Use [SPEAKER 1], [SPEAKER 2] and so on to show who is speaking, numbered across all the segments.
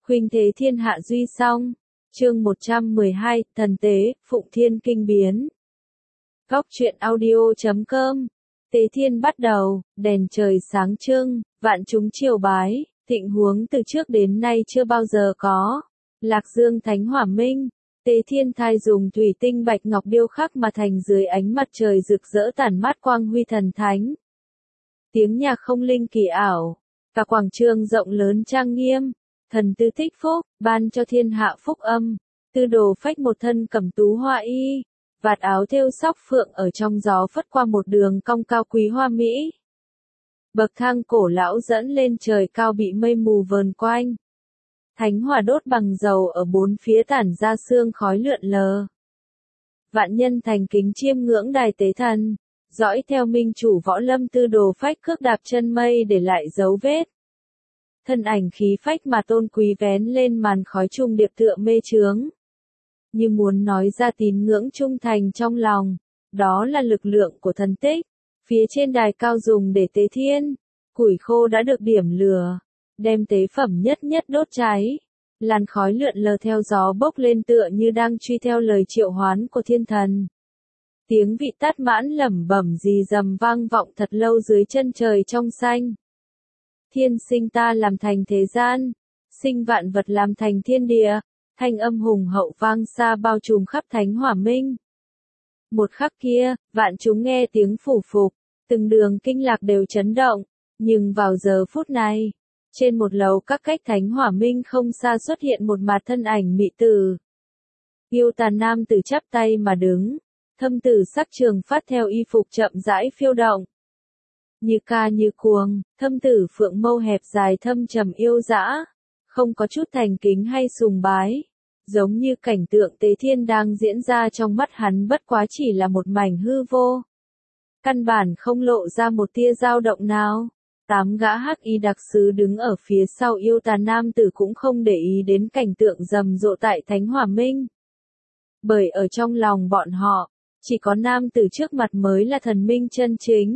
[SPEAKER 1] Khuynh thế thiên hạ duy song. Chương 112, thần tế, Phụng Thiên kinh biến. Góc truyện audio.com. Tế thiên bắt đầu, đèn trời sáng trưng, vạn chúng triều bái, thịnh huống từ trước đến nay chưa bao giờ có. Lạc Dương Thánh Hỏa Minh, Tế Thiên Thai dùng thủy tinh bạch ngọc điêu khắc mà thành dưới ánh mặt trời rực rỡ tản mát quang huy thần thánh. Tiếng nhạc không linh kỳ ảo, cả quảng trường rộng lớn trang nghiêm. Thần tư thích phúc, ban cho thiên hạ phúc âm. Tư đồ phách một thân cẩm tú hoa y, vạt áo thêu sóc phượng ở trong gió phất qua một đường cong cao quý hoa mỹ. Bậc thang cổ lão dẫn lên trời cao bị mây mù vờn quanh. Thánh hỏa đốt bằng dầu ở bốn phía tản ra sương khói lượn lờ. Vạn nhân thành kính chiêm ngưỡng đài tế thần, dõi theo minh chủ võ lâm tư đồ phách cước đạp chân mây để lại dấu vết. Thân ảnh khí phách mà tôn quý vén lên màn khói trung điệp tựa mê chướng. Như muốn nói ra tín ngưỡng trung thành trong lòng, đó là lực lượng của thần tích. Phía trên đài cao dùng để tế thiên, củi khô đã được điểm lửa, đem tế phẩm nhất nhất đốt cháy. Làn khói lượn lờ theo gió bốc lên tựa như đang truy theo lời triệu hoán của thiên thần. Tiếng vị tát mãn lẩm bẩm rì rầm vang vọng thật lâu dưới chân trời trong xanh. Thiên sinh ta làm thành thế gian, sinh vạn vật làm thành thiên địa, thanh âm hùng hậu vang xa bao trùm khắp Thánh Hỏa Minh. Một khắc kia, vạn chúng nghe tiếng phủ phục, từng đường kinh lạc đều chấn động, nhưng vào giờ phút này, trên một lầu các cách Thánh Hỏa Minh không xa xuất hiện một mặt thân ảnh mị tử. Yêu tà nam tử chắp tay mà đứng, thâm tử sắc trường phát theo y phục chậm rãi phiêu động. Như ca như cuồng, thâm tử phượng mâu hẹp dài thâm trầm yêu dã, không có chút thành kính hay sùng bái, giống như cảnh tượng tế thiên đang diễn ra trong mắt hắn bất quá chỉ là một mảnh hư vô. Căn bản không lộ ra một tia dao động nào. 8 gã hắc y đặc sứ đứng ở phía sau yêu tà nam tử cũng không để ý đến cảnh tượng rầm rộ tại Thánh Hỏa Minh. Bởi ở trong lòng bọn họ, chỉ có nam tử trước mặt mới là thần minh chân chính.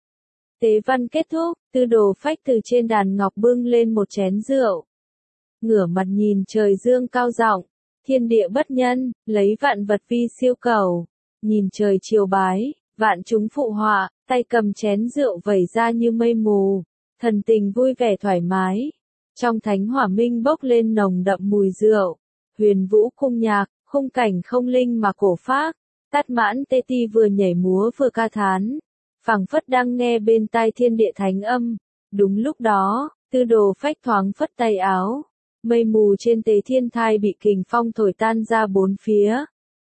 [SPEAKER 1] Tế văn kết thúc, tư đồ phách từ trên đàn ngọc bưng lên một chén rượu. Ngửa mặt nhìn trời dương cao rộng, thiên địa bất nhân, lấy vạn vật vi siêu cầu. Nhìn trời chiều bái, vạn chúng phụ họa, tay cầm chén rượu vẩy ra như mây mù. Thần tình vui vẻ thoải mái. Trong Thánh Hỏa Minh bốc lên nồng đậm mùi rượu. Huyền vũ cung nhạc, khung cảnh không linh mà cổ phác. Tát mãn tê ti vừa nhảy múa vừa ca thán. Phảng phất đang nghe bên tai thiên địa thánh âm. Đúng lúc đó, tư đồ phách thoáng phất tay áo. Mây mù trên tế thiên thai bị kình phong thổi tan ra bốn phía.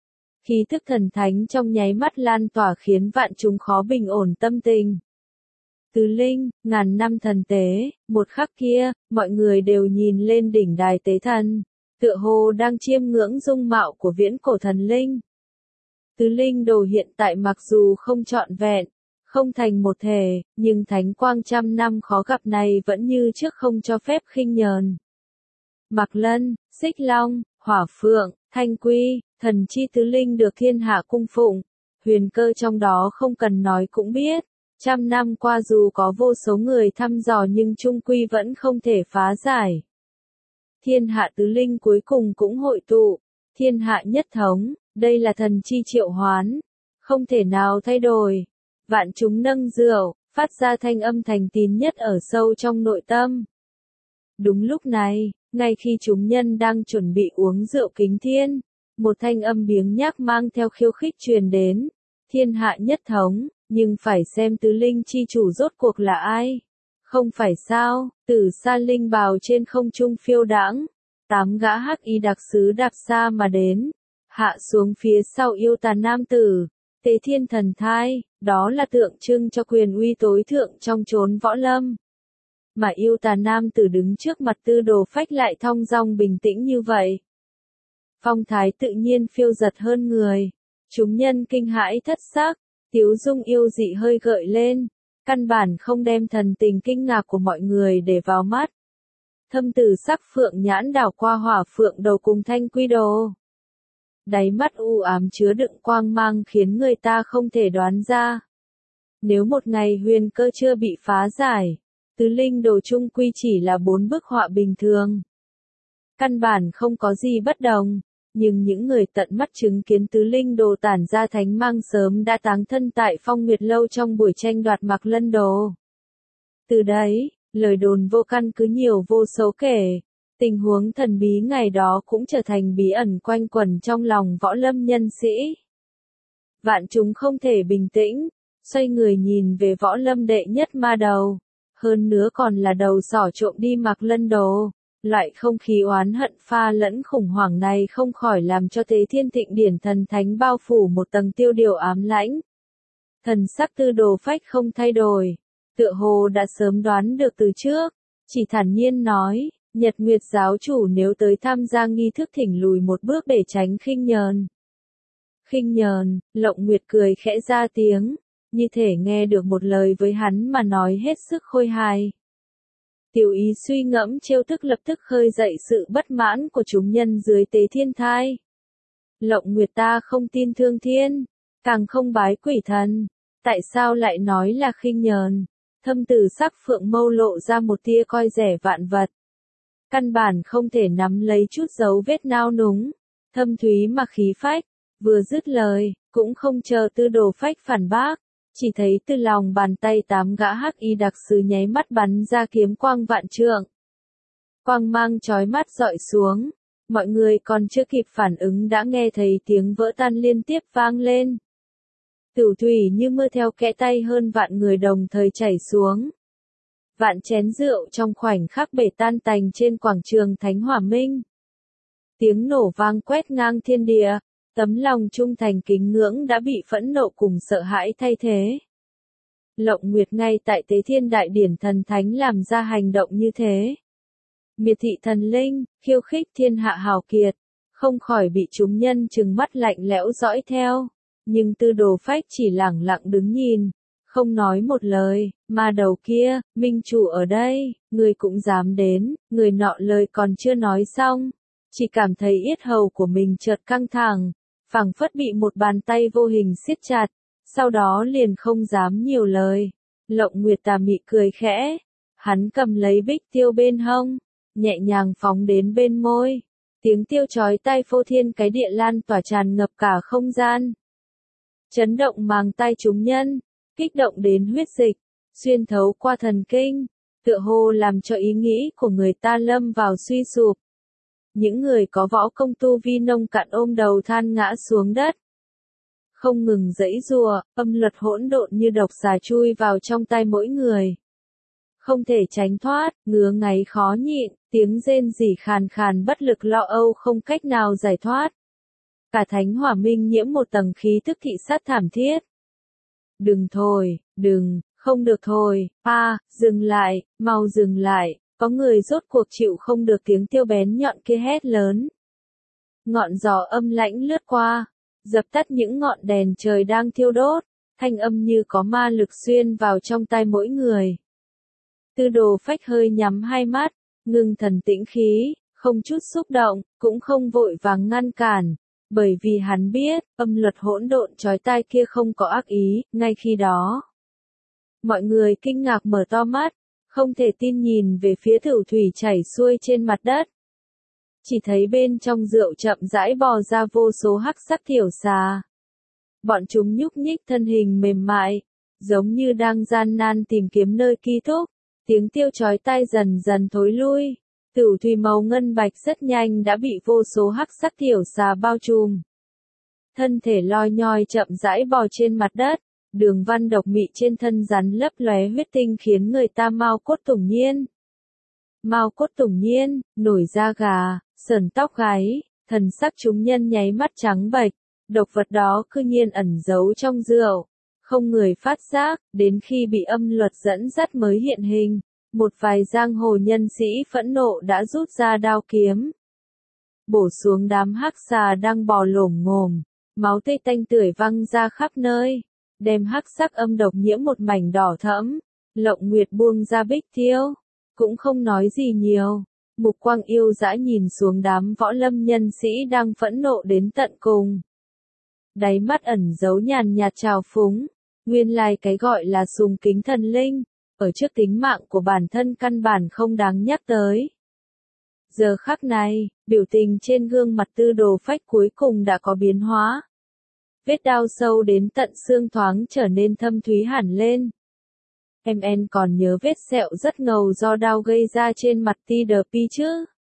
[SPEAKER 1] Khí thức thần thánh trong nháy mắt lan tỏa khiến vạn chúng khó bình ổn tâm tình. Tứ linh, ngàn năm thần tế, một khắc kia, mọi người đều nhìn lên đỉnh đài tế thần, tựa hồ đang chiêm ngưỡng dung mạo của viễn cổ thần linh. Tứ linh đồ hiện tại mặc dù không trọn vẹn, không thành một thể, nhưng thánh quang trăm năm khó gặp này vẫn như trước không cho phép khinh nhờn. Mạc Lân, Xích Long, Hỏa Phượng, Thanh Quy, thần chi tứ linh được thiên hạ cung phụng, huyền cơ trong đó không cần nói cũng biết. Trăm năm qua dù có vô số người thăm dò nhưng chung quy vẫn không thể phá giải. Thiên hạ tứ linh cuối cùng cũng hội tụ, thiên hạ nhất thống, đây là thần chi triệu hoán, không thể nào thay đổi. Vạn chúng nâng rượu, phát ra thanh âm thành tín nhất ở sâu trong nội tâm. Đúng lúc này, ngay khi chúng nhân đang chuẩn bị uống rượu kính thiên, một thanh âm biếng nhác mang theo khiêu khích truyền đến. Thiên hạ nhất thống, nhưng phải xem tứ linh chi chủ rốt cuộc là ai. Không phải sao, từ xa linh bào trên không trung phiêu đãng. 8 gã hắc y đặc sứ đạp xa mà đến. Hạ xuống phía sau yêu tà nam tử. Tế thiên thần thai, đó là tượng trưng cho quyền uy tối thượng trong chốn võ lâm. Mà yêu tà nam tử đứng trước mặt tư đồ phách lại thong dong bình tĩnh như vậy. Phong thái tự nhiên phiêu giật hơn người. Chúng nhân kinh hãi thất sắc, tiếu dung yêu dị hơi gợi lên, căn bản không đem thần tình kinh ngạc của mọi người để vào mắt. Thâm tử sắc phượng nhãn đảo qua Hỏa Phượng đầu cùng Thanh Quy đồ. Đáy mắt u ám chứa đựng quang mang khiến người ta không thể đoán ra. Nếu một ngày huyền cơ chưa bị phá giải, tứ linh đồ chung quy chỉ là 4 bức họa bình thường. căn bản không có gì bất đồng. Nhưng những người tận mắt chứng kiến tứ linh đồ tản ra thánh mang sớm đã táng thân tại Phong Nguyệt Lâu trong buổi tranh đoạt Mạc Lân Đồ. Từ đấy, lời đồn vô căn cứ nhiều vô số kể. Tình huống thần bí ngày đó cũng trở thành bí ẩn quanh quẩn trong lòng võ lâm nhân sĩ. Vạn chúng không thể bình tĩnh, xoay người nhìn về võ lâm đệ nhất ma đầu. Hơn nữa còn là đầu sỏ trộm đi Mạc Lân Đồ. Loại không khí oán hận pha lẫn khủng hoảng này không khỏi làm cho Tế Thiên Thịnh Điển thần thánh bao phủ một tầng tiêu điều ám lãnh. Thần sắc Tư Đồ Phách không thay đổi, tựa hồ đã sớm đoán được từ trước, chỉ thản nhiên nói, Nhật Nguyệt giáo chủ nếu tới tham gia nghi thức thỉnh lùi một bước để tránh khinh nhờn. Khinh nhờn, Lộng Nguyệt cười khẽ ra tiếng, như thể nghe được một lời với hắn mà nói hết sức khôi hài. Tiểu ý suy ngẫm trêu tức lập tức khơi dậy sự bất mãn của chúng nhân dưới Tế Thiên Thai. Lộng Nguyệt ta không tin thương thiên, càng không bái quỷ thần, tại sao lại nói là khinh nhờn? Thâm Tử sắc phượng mâu lộ ra một tia coi rẻ vạn vật. Căn bản không thể nắm lấy chút dấu vết nao núng, thâm thúy mà khí phách, vừa dứt lời, cũng không chờ Tư Đồ Phách phản bác. Chỉ thấy từ lòng bàn tay 8 gã hắc y đặc sứ nháy mắt bắn ra kiếm quang vạn trượng. Quang mang chói mắt dọi xuống, mọi người còn chưa kịp phản ứng đã nghe thấy tiếng vỡ tan liên tiếp vang lên. Tửu thủy như mưa theo kẽ tay hơn vạn người đồng thời chảy xuống. Vạn chén rượu trong khoảnh khắc bể tan tành trên quảng trường Thánh Hỏa Minh. Tiếng nổ vang quét ngang thiên địa. Tấm lòng trung thành kính ngưỡng đã bị phẫn nộ cùng sợ hãi thay thế. Lộng Nguyệt ngay tại Tế Thiên Đại Điển thần thánh làm ra hành động như thế. Miệt thị thần linh, khiêu khích thiên hạ hào kiệt, không khỏi bị chúng nhân trừng mắt lạnh lẽo dõi theo. Nhưng Tư Đồ Phách chỉ lẳng lặng đứng nhìn, không nói một lời, mà đầu kia, minh chủ ở đây, người cũng dám đến, người nọ lời còn chưa nói xong. Chỉ cảm thấy yết hầu của mình chợt căng thẳng. Phảng phất bị một bàn tay vô hình siết chặt, sau đó liền không dám nhiều lời. Lộng Nguyệt tà mị cười khẽ, hắn cầm lấy bích tiêu bên hông, nhẹ nhàng phóng đến bên môi. Tiếng tiêu chói tai phô thiên cái địa lan tỏa tràn ngập cả không gian. Chấn động màng tai chúng nhân, kích động đến huyết dịch, xuyên thấu qua thần kinh, tựa hồ làm cho ý nghĩ của người ta lâm vào suy sụp. Những người có võ công tu vi nông cạn ôm đầu than ngã xuống đất. Không ngừng giãy giụa, âm luật hỗn độn như độc xà chui vào trong tai mỗi người. Không thể tránh thoát, ngứa ngáy khó nhịn, tiếng rên rỉ khàn khàn bất lực lo âu không cách nào giải thoát. Cả Thánh Hỏa Minh nhiễm một tầng khí tức thị sát thảm thiết. Đừng thôi, đừng, không được thôi, dừng lại, mau dừng lại. Có người rốt cuộc chịu không được tiếng tiêu bén nhọn kia hét lớn. Ngọn gió âm lãnh lướt qua, dập tắt những ngọn đèn trời đang thiêu đốt, thanh âm như có ma lực xuyên vào trong tai mỗi người. Tư Đồ Phách hơi nhắm hai mắt, ngưng thần tĩnh khí, không chút xúc động, cũng không vội vàng ngăn cản, bởi vì hắn biết, âm luật hỗn độn chói tai kia không có ác ý, ngay khi đó. Mọi người kinh ngạc mở to mắt. Không thể tin nhìn về phía thửu thủy chảy xuôi trên mặt đất. Chỉ thấy bên trong rượu chậm rãi bò ra vô số hắc sắc thiểu xà. Bọn chúng nhúc nhích thân hình mềm mại, giống như đang gian nan tìm kiếm nơi ký thúc. Tiếng tiêu chói tai dần dần thối lui. Thửu thủy màu ngân bạch rất nhanh đã bị vô số hắc sắc thiểu xà bao trùm. Thân thể loi nhoi chậm rãi bò trên mặt đất. Đường văn độc mị trên thân rắn lấp lóe huyết tinh khiến người ta mao cốt tủng nhiên. Mao cốt tủng nhiên, nổi da gà, sởn tóc gáy, thần sắc chúng nhân nháy mắt trắng bệch, độc vật đó cư nhiên ẩn giấu trong rượu. Không người phát giác, đến khi bị âm luật dẫn dắt mới hiện hình, một vài giang hồ nhân sĩ phẫn nộ đã rút ra đao kiếm. Bổ xuống đám hắc xà đang bò lổm ngổm, máu tươi tanh tưởi văng ra khắp nơi. Đem hắc sắc âm độc nhiễm một mảnh đỏ thẫm, Lộng Nguyệt buông ra bích tiêu, cũng không nói gì nhiều, mục quang yêu dã nhìn xuống đám võ lâm nhân sĩ đang phẫn nộ đến tận cùng. Đáy mắt ẩn giấu nhàn nhạt trào phúng, nguyên lai cái gọi là sùng kính thần linh, ở trước tính mạng của bản thân căn bản không đáng nhắc tới. Giờ khắc này, biểu tình trên gương mặt Tư Đồ Phách cuối cùng đã có biến hóa. Vết đau sâu đến tận xương thoáng trở nên thâm thúy hẳn lên. Em còn nhớ vết sẹo rất ngầu do đau gây ra trên mặt TDP chứ?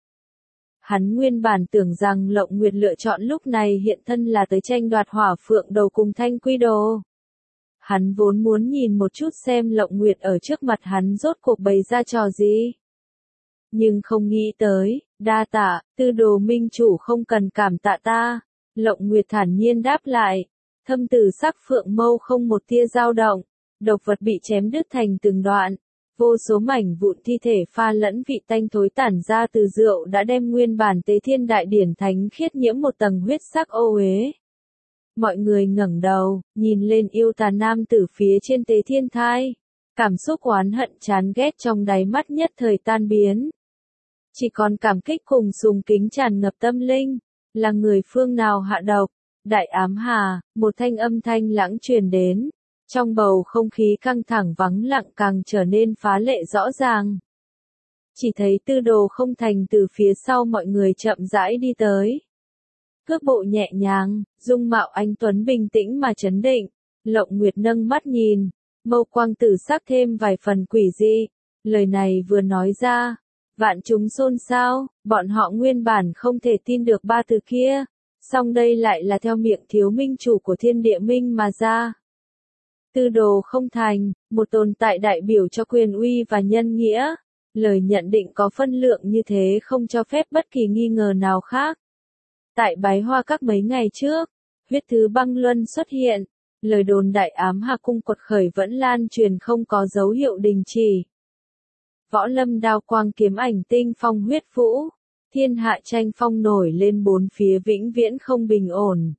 [SPEAKER 1] Hắn nguyên bản tưởng rằng Lộng Nguyệt lựa chọn lúc này hiện thân là tới tranh đoạt hỏa phượng đầu cùng Thanh Quy Đồ. Hắn vốn muốn nhìn một chút xem Lộng Nguyệt ở trước mặt hắn rốt cuộc bày ra trò gì. Nhưng không nghĩ tới, đa tạ, Tư Đồ minh chủ không cần cảm tạ ta. Lộng Nguyệt thản nhiên đáp lại, thâm tử sắc phượng mâu không một tia dao động, độc vật bị chém đứt thành từng đoạn. Vô số mảnh vụn thi thể pha lẫn vị tanh thối tản ra từ rượu đã đem nguyên bản Tế Thiên Đại Điển thánh khiết nhiễm một tầng huyết sắc ô uế. Mọi người ngẩng đầu, nhìn lên yêu tà nam tử phía trên Tế Thiên Thai. Cảm xúc oán hận chán ghét trong đáy mắt nhất thời tan biến. Chỉ còn cảm kích cùng sùng kính tràn ngập tâm linh. Là người phương nào hạ độc? Đại ám hà, một thanh âm thanh lãng truyền đến. Trong bầu không khí căng thẳng vắng lặng càng trở nên phá lệ rõ ràng. Chỉ thấy Tư Đồ Không Thành từ phía sau mọi người chậm rãi đi tới. Cước bộ nhẹ nhàng, dung mạo anh tuấn bình tĩnh mà trấn định. Lộng Nguyệt nâng mắt nhìn, mâu quang tử sắc thêm vài phần quỷ dị. Lời này vừa nói ra, vạn chúng xôn xao, bọn họ nguyên bản không thể tin được ba từ kia. Song đây lại là theo miệng thiếu minh chủ của Thiên Địa Minh mà ra. Tư Đồ Không Thành, một tồn tại đại biểu cho quyền uy và nhân nghĩa. Lời nhận định có phân lượng như thế không cho phép bất kỳ nghi ngờ nào khác. Tại Bái Hoa Các mấy ngày trước, huyết thứ băng luân xuất hiện. Lời đồn đại ám hà cung quật khởi vẫn lan truyền không có dấu hiệu đình chỉ. Võ lâm đao quang kiếm ảnh tinh phong huyết vũ. Thiên hạ tranh phong nổi lên bốn phía vĩnh viễn không bình ổn.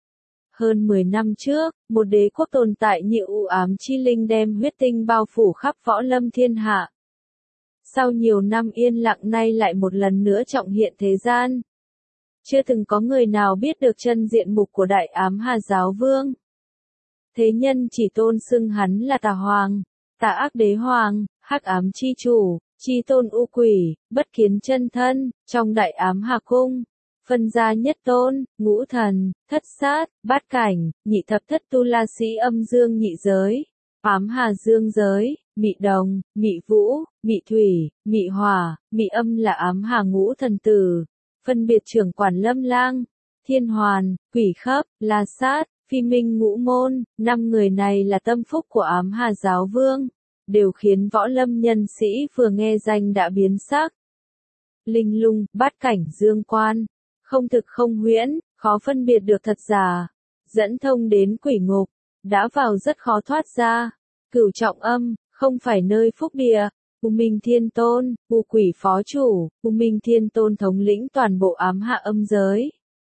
[SPEAKER 1] Hơn 10 năm trước, một đế quốc tồn tại như u ám chi linh đem huyết tinh bao phủ khắp võ lâm thiên hạ. Sau nhiều năm yên lặng nay lại một lần nữa trọng hiện thế gian. Chưa từng có người nào biết được chân diện mục của đại ám hà giáo vương. Thế nhân chỉ tôn xưng hắn là tà hoàng, tà ác đế hoàng, hắc ám chi chủ, chi tôn u quỷ, bất kiến chân thân, trong đại ám hà cung. Phân gia nhất tôn, ngũ thần, thất sát, bát cảnh, nhị thập thất tu la sĩ âm dương nhị giới, ám hà dương giới, mị đồng, mị vũ, mị thủy, mị hỏa, mị âm là ám hà ngũ thần tử. Phân biệt trưởng quản Lâm Lang, Thiên Hoàn, Quỷ Khấp, La Sát, Phi Minh Ngũ Môn, 5 người này là tâm phúc của ám hà giáo vương, đều khiến võ lâm nhân sĩ vừa nghe danh đã biến sắc. Linh lung, bát cảnh dương quan, không thực không huyễn, khó phân biệt được thật giả, dẫn thông đến quỷ ngục, đã vào rất khó thoát ra. Cửu trọng âm, không phải nơi phúc địa. U Minh Thiên Tôn, U Quỷ Phó Chủ, U Minh Thiên Tôn thống lĩnh toàn bộ ám hạ âm giới.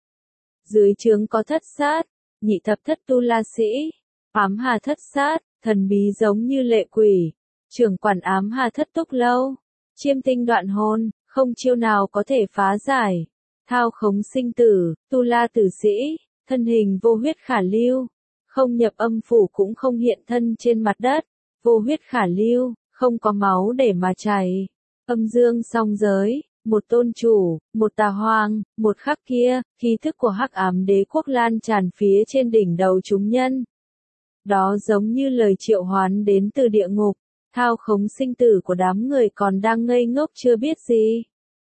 [SPEAKER 1] Dưới trướng có thất sát, nhị thập thất tu la sĩ, ám hà thất sát, thần bí giống như lệ quỷ, trưởng quản ám hà thất túc lâu, chiêm tinh đoạn hồn, không chiêu nào có thể phá giải. Thao khống sinh tử, tu la tử sĩ, thân hình vô huyết khả lưu, không nhập âm phủ cũng không hiện thân trên mặt đất, vô huyết khả lưu, không có máu để mà chảy. Âm dương song giới, một tôn chủ, một tà hoàng, một khắc kia, khí thức của hắc ám đế quốc lan tràn phía trên đỉnh đầu chúng nhân. Đó giống như lời triệu hoán đến từ địa ngục, thao khống sinh tử của đám người còn đang ngây ngốc chưa biết gì.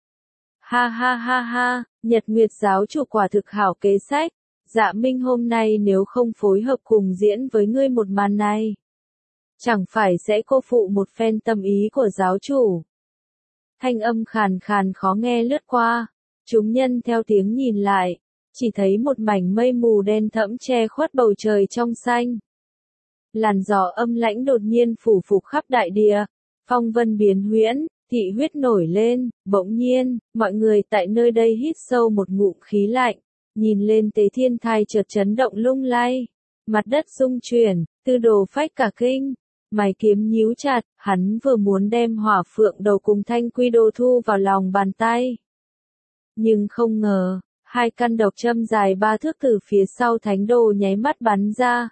[SPEAKER 1] Ha ha ha ha, Nhật Nguyệt giáo chủ quả thực hảo kế sách. Dạ Minh hôm nay nếu không phối hợp cùng diễn với ngươi một màn này, chẳng phải sẽ cô phụ một phen tâm ý của giáo chủ. Thanh âm khàn khàn khó nghe lướt qua, chúng nhân theo tiếng nhìn lại, chỉ thấy một mảnh mây mù đen thẫm che khuất bầu trời trong xanh. Làn gió âm lãnh đột nhiên phủ phục khắp đại địa, phong vân biến huyễn, thị huyết nổi lên, bỗng nhiên, mọi người tại nơi đây hít sâu một ngụm khí lạnh, nhìn lên Tế Thiên Thai chợt chấn động lung lay, mặt đất rung chuyển, Tư Đồ Phách cả kinh, mày kiếm nhíu chặt, hắn vừa muốn đem hỏa phượng đầu cùng Thanh Quy Đô thu vào lòng bàn tay. Nhưng không ngờ, 2 căn độc châm dài 3 thước từ phía sau thánh đồ nháy mắt bắn ra.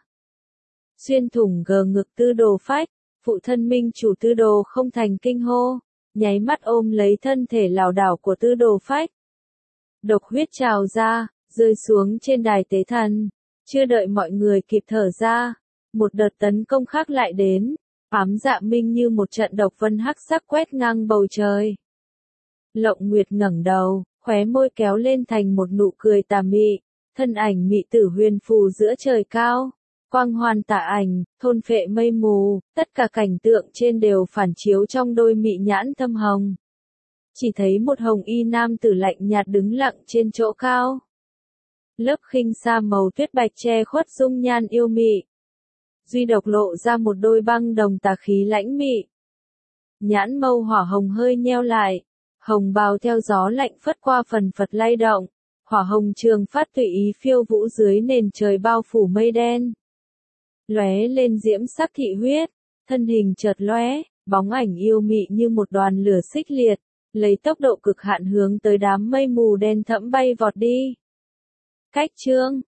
[SPEAKER 1] Xuyên thủng gờ ngực Tư Đồ Phách, phụ thân minh chủ Tư Đồ Không Thành kinh hô, nháy mắt ôm lấy thân thể lảo đảo của Tư Đồ Phách. Độc huyết trào ra, rơi xuống trên đài tế thần. Chưa đợi mọi người kịp thở ra, một đợt tấn công khác lại đến. Ám Dạ Minh như một trận độc vân hắc sắc quét ngang bầu trời. Lộng Nguyệt ngẩng đầu, khóe môi kéo lên thành một nụ cười tà mị, thân ảnh mị tử huyền phù giữa trời cao. Quang hoàn tà ảnh, thôn phệ mây mù, tất cả cảnh tượng trên đều phản chiếu trong đôi mị nhãn thâm hồng. Chỉ thấy một hồng y nam tử lạnh nhạt đứng lặng trên chỗ cao. Lớp khinh sa màu tuyết bạch che khuất dung nhan yêu mị. Duy độc lộ ra một đôi băng đồng tà khí lãnh mị. Nhãn mâu hỏa hồng hơi nheo lại, hồng bào theo gió lạnh phất qua phần phật lay động, hỏa hồng trường phát tùy ý phiêu vũ dưới nền trời bao phủ mây đen. Lóe lên diễm sắc thị huyết, thân hình chợt lóe, bóng ảnh yêu mị như một đoàn lửa xích liệt, lấy tốc độ cực hạn hướng tới đám mây mù đen thẫm bay vọt đi. Cách chương